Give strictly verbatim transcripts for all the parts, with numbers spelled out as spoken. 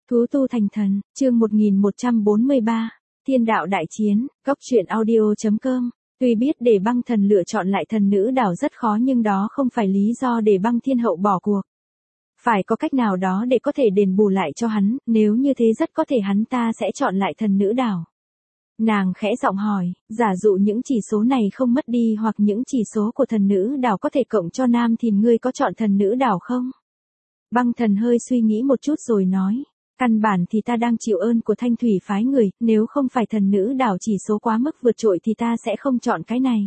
Thú tu thành thần, chương một nghìn một trăm bốn mươi ba, Thiên đạo đại chiến, góc truyện audio.com. Tuy biết để băng thần lựa chọn lại thần nữ đảo rất khó nhưng đó không phải lý do để băng thiên hậu bỏ cuộc. Phải có cách nào đó để có thể đền bù lại cho hắn, nếu như thế rất có thể hắn ta sẽ chọn lại thần nữ đảo. Nàng khẽ giọng hỏi, giả dụ những chỉ số này không mất đi hoặc những chỉ số của thần nữ đảo có thể cộng cho nam thì ngươi có chọn thần nữ đảo không? Băng thần hơi suy nghĩ một chút rồi nói. Căn bản thì ta đang chịu ơn của thanh thủy phái người, nếu không phải thần nữ đảo chỉ số quá mức vượt trội thì ta sẽ không chọn cái này.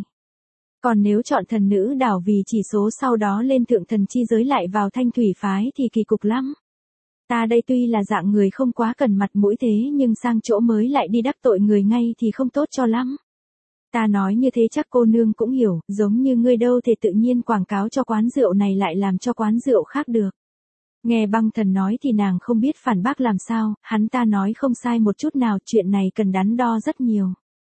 Còn nếu chọn thần nữ đảo vì chỉ số sau đó lên thượng thần chi giới lại vào thanh thủy phái thì kỳ cục lắm. Ta đây tuy là dạng người không quá cần mặt mũi thế nhưng sang chỗ mới lại đi đắc tội người ngay thì không tốt cho lắm. Ta nói như thế chắc cô nương cũng hiểu, giống như ngươi đâu thể tự nhiên quảng cáo cho quán rượu này lại làm cho quán rượu khác được. Nghe băng thần nói thì nàng không biết phản bác làm sao, hắn ta nói không sai một chút nào, chuyện này cần đắn đo rất nhiều.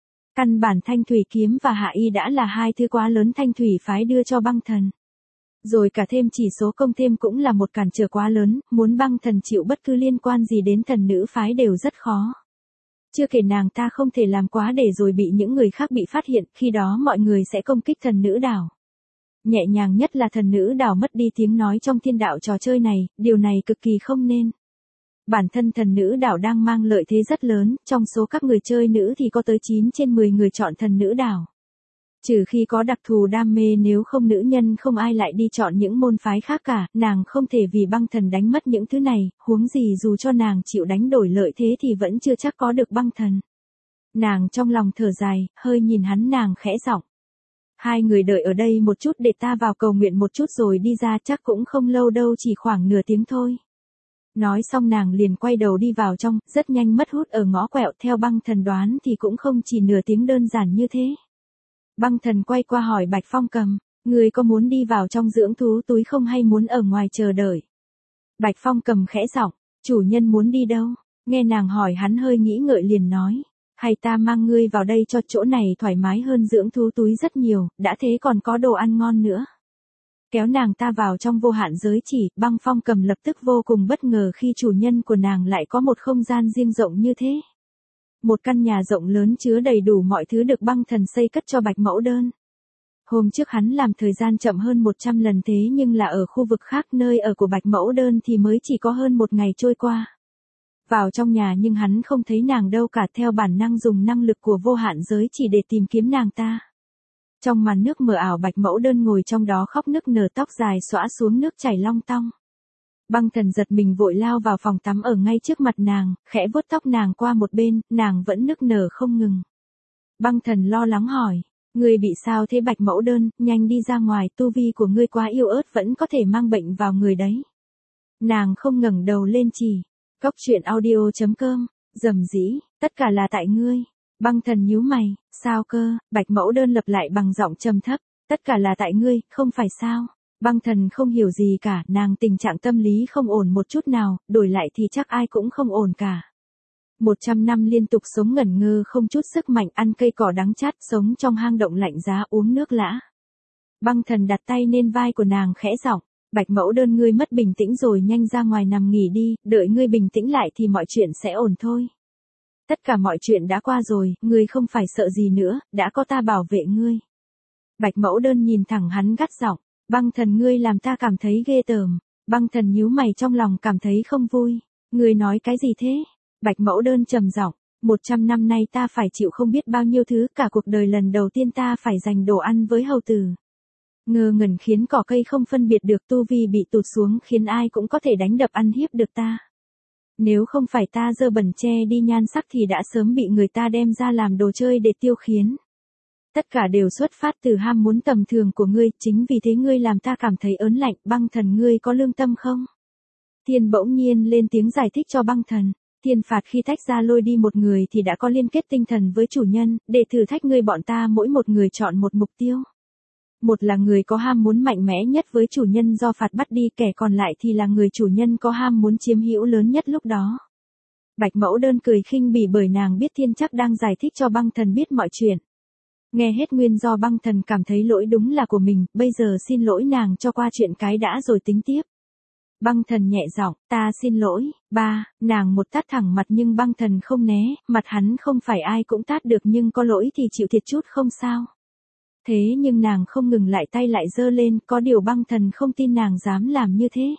Căn bản thanh thủy kiếm và hạ y đã là hai thứ quá lớn thanh thủy phái đưa cho băng thần. Rồi cả thêm chỉ số công thêm cũng là một cản trở quá lớn, muốn băng thần chịu bất cứ liên quan gì đến thần nữ phái đều rất khó. Chưa kể nàng ta không thể làm quá để rồi bị những người khác bị phát hiện, khi đó mọi người sẽ công kích thần nữ đảo. Nhẹ nhàng nhất là thần nữ đảo mất đi tiếng nói trong thiên đạo trò chơi này, điều này cực kỳ không nên. Bản thân thần nữ đảo đang mang lợi thế rất lớn, trong số các người chơi nữ thì có tới chín trên mười người chọn thần nữ đảo. Trừ khi có đặc thù đam mê, nếu không nữ nhân không ai lại đi chọn những môn phái khác cả, nàng không thể vì băng thần đánh mất những thứ này, huống gì dù cho nàng chịu đánh đổi lợi thế thì vẫn chưa chắc có được băng thần. Nàng trong lòng thở dài, hơi nhìn hắn nàng khẽ giọng. Hai người đợi ở đây một chút để ta vào cầu nguyện một chút rồi đi ra, chắc cũng không lâu đâu, chỉ khoảng nửa tiếng thôi. Nói xong nàng liền quay đầu đi vào trong, rất nhanh mất hút ở ngõ quẹo, theo băng thần đoán thì cũng không chỉ nửa tiếng đơn giản như thế. Băng thần quay qua hỏi Bạch Phong Cầm, người có muốn đi vào trong dưỡng thú túi không hay muốn ở ngoài chờ đợi? Bạch Phong Cầm khẽ giọng, chủ nhân muốn đi đâu? Nghe nàng hỏi hắn hơi nghĩ ngợi liền nói. Hay ta mang ngươi vào đây cho chỗ này thoải mái hơn dưỡng thú túi rất nhiều, đã thế còn có đồ ăn ngon nữa. Kéo nàng ta vào trong vô hạn giới chỉ, Băng Phong Cầm lập tức vô cùng bất ngờ khi chủ nhân của nàng lại có một không gian riêng rộng như thế. Một căn nhà rộng lớn chứa đầy đủ mọi thứ được băng thần xây cất cho Bạch Mẫu Đơn. Hôm trước hắn làm thời gian chậm hơn một trăm lần thế nhưng là ở khu vực khác, nơi ở của Bạch Mẫu Đơn thì mới chỉ có hơn một ngày trôi qua. Vào trong nhà nhưng hắn không thấy nàng đâu cả, theo bản năng dùng năng lực của vô hạn giới chỉ để tìm kiếm nàng ta. Trong màn nước mờ ảo Bạch Mẫu Đơn ngồi trong đó khóc nức nở, tóc dài xõa xuống nước chảy long tong. Băng thần giật mình vội lao vào phòng tắm ở ngay trước mặt nàng, khẽ vuốt tóc nàng qua một bên, nàng vẫn nức nở không ngừng. Băng thần lo lắng hỏi, ngươi bị sao thế Bạch Mẫu Đơn, nhanh đi ra ngoài, tu vi của ngươi quá yếu ớt vẫn có thể mang bệnh vào người đấy. Nàng không ngẩng đầu lên chỉ. Góc truyện audio.com, rầm rĩ, tất cả là tại ngươi. Băng thần nhíu mày, sao cơ? Bạch Mẫu Đơn lặp lại bằng giọng trầm thấp, tất cả là tại ngươi, không phải sao? Băng thần không hiểu gì cả, nàng tình trạng tâm lý không ổn một chút nào, đổi lại thì chắc ai cũng không ổn cả. Một trăm năm liên tục sống ngẩn ngơ không chút sức mạnh, ăn cây cỏ đắng chát, sống trong hang động lạnh giá, uống nước lã. Băng thần đặt tay lên vai của nàng khẽ giọng. Bạch Mẫu Đơn, ngươi mất bình tĩnh rồi, nhanh ra ngoài nằm nghỉ đi, đợi ngươi bình tĩnh lại thì mọi chuyện sẽ ổn thôi. Tất cả mọi chuyện đã qua rồi, ngươi không phải sợ gì nữa, đã có ta bảo vệ ngươi. Bạch Mẫu Đơn nhìn thẳng hắn gắt giọng, băng thần ngươi làm ta cảm thấy ghê tởm. Băng thần nhíu mày trong lòng cảm thấy không vui. Ngươi nói cái gì thế? Bạch Mẫu Đơn trầm giọng, một trăm năm nay ta phải chịu không biết bao nhiêu thứ, cả cuộc đời lần đầu tiên ta phải dành đồ ăn với hầu tử. Ngơ ngẩn khiến cỏ cây không phân biệt được, tu vi bị tụt xuống khiến ai cũng có thể đánh đập ăn hiếp được ta. Nếu không phải ta dơ bẩn che đi nhan sắc thì đã sớm bị người ta đem ra làm đồ chơi để tiêu khiển. Tất cả đều xuất phát từ ham muốn tầm thường của ngươi, chính vì thế ngươi làm ta cảm thấy ớn lạnh. Băng thần, ngươi có lương tâm không? Thiên bỗng nhiên lên tiếng giải thích cho băng thần. Thiên phạt khi tách ra lôi đi một người thì đã có liên kết tinh thần với chủ nhân, để thử thách ngươi bọn ta mỗi một người chọn một mục tiêu. Một là người có ham muốn mạnh mẽ nhất với chủ nhân do phạt bắt đi, kẻ còn lại thì là người chủ nhân có ham muốn chiếm hữu lớn nhất lúc đó. Bạch Mẫu Đơn cười khinh bỉ bởi nàng biết thiên chắc đang giải thích cho băng thần biết mọi chuyện. Nghe hết nguyên do băng thần cảm thấy lỗi đúng là của mình, bây giờ xin lỗi nàng cho qua chuyện cái đã rồi tính tiếp. Băng Thần nhẹ giọng, ta xin lỗi, ba, nàng một tát thẳng mặt nhưng Băng Thần không né, mặt hắn không phải ai cũng tát được nhưng có lỗi thì chịu thiệt chút không sao. Thế nhưng nàng không ngừng lại tay lại giơ lên, có điều Băng Thần không tin nàng dám làm như thế.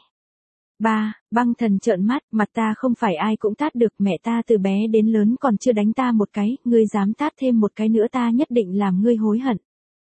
Ba, Băng Thần trợn mắt, mặt ta không phải ai cũng tát được, mẹ ta từ bé đến lớn còn chưa đánh ta một cái, ngươi dám tát thêm một cái nữa ta nhất định làm ngươi hối hận.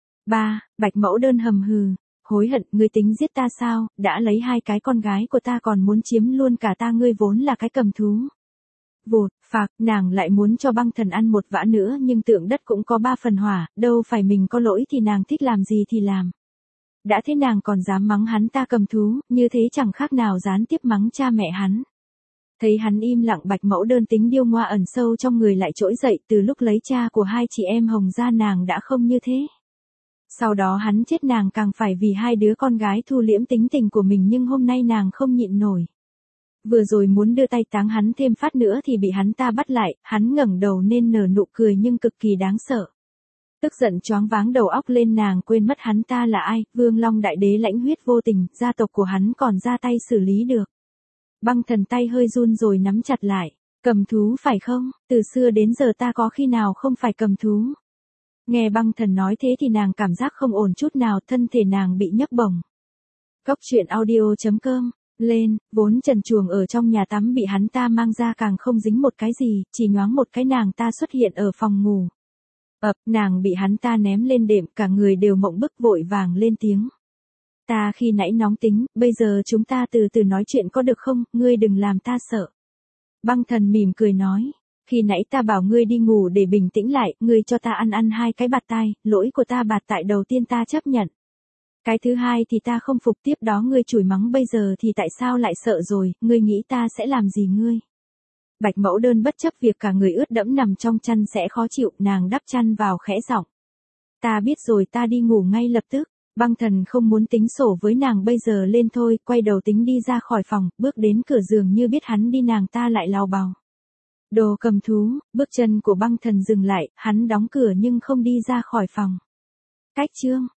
Ba, Bạch Mẫu Đơn hầm hừ, hối hận, ngươi tính giết ta sao, đã lấy hai cái con gái của ta còn muốn chiếm luôn cả ta, ngươi vốn là cái cầm thú. Vụt, phạc, nàng lại muốn cho Băng Thần ăn một vã nữa nhưng tượng đất cũng có ba phần hỏa, đâu phải mình có lỗi thì nàng thích làm gì thì làm. Đã thế nàng còn dám mắng hắn ta cầm thú, như thế chẳng khác nào gián tiếp mắng cha mẹ hắn. Thấy hắn im lặng, Bạch Mẫu Đơn tính điêu ngoa ẩn sâu trong người lại trỗi dậy, từ lúc lấy cha của hai chị em Hồng ra nàng đã không như thế. Sau đó hắn chết nàng càng phải vì hai đứa con gái thu liễm tính tình của mình nhưng hôm nay nàng không nhịn nổi. Vừa rồi muốn đưa tay táng hắn thêm phát nữa thì bị hắn ta bắt lại, hắn ngẩng đầu nên nở nụ cười nhưng cực kỳ đáng sợ. Tức giận choáng váng đầu óc lên, nàng quên mất hắn ta là ai, Vương Long Đại Đế lãnh huyết vô tình, gia tộc của hắn còn ra tay xử lý được. Băng Thần tay hơi run rồi nắm chặt lại, cầm thú phải không, từ xưa đến giờ ta có khi nào không phải cầm thú. Nghe Băng Thần nói thế thì nàng cảm giác không ổn chút nào, thân thể nàng bị nhấc bổng. Cốc truyện audio chấm com, lên, vốn trần truồng ở trong nhà tắm bị hắn ta mang ra càng không dính một cái gì, chỉ nhoáng một cái nàng ta xuất hiện ở phòng ngủ. Ập, nàng bị hắn ta ném lên đệm, cả người đều mộng bức vội vàng lên tiếng. Ta khi nãy nóng tính, bây giờ chúng ta từ từ nói chuyện có được không, ngươi đừng làm ta sợ. Băng Thần mỉm cười nói, khi nãy ta bảo ngươi đi ngủ để bình tĩnh lại, ngươi cho ta ăn ăn hai cái bạt tai, lỗi của ta bạt tại đầu tiên ta chấp nhận. Cái thứ hai thì ta không phục, tiếp đó ngươi chửi mắng bây giờ thì tại sao lại sợ rồi, ngươi nghĩ ta sẽ làm gì ngươi. Bạch Mẫu Đơn bất chấp việc cả người ướt đẫm nằm trong chăn sẽ khó chịu, nàng đắp chăn vào khẽ giọng. Ta biết rồi, ta đi ngủ ngay lập tức. Băng Thần không muốn tính sổ với nàng bây giờ, lên thôi, quay đầu tính đi ra khỏi phòng, bước đến cửa giường như biết hắn đi nàng ta lại lào bào. Đồ cầm thú, bước chân của Băng Thần dừng lại, hắn đóng cửa nhưng không đi ra khỏi phòng. Cách chương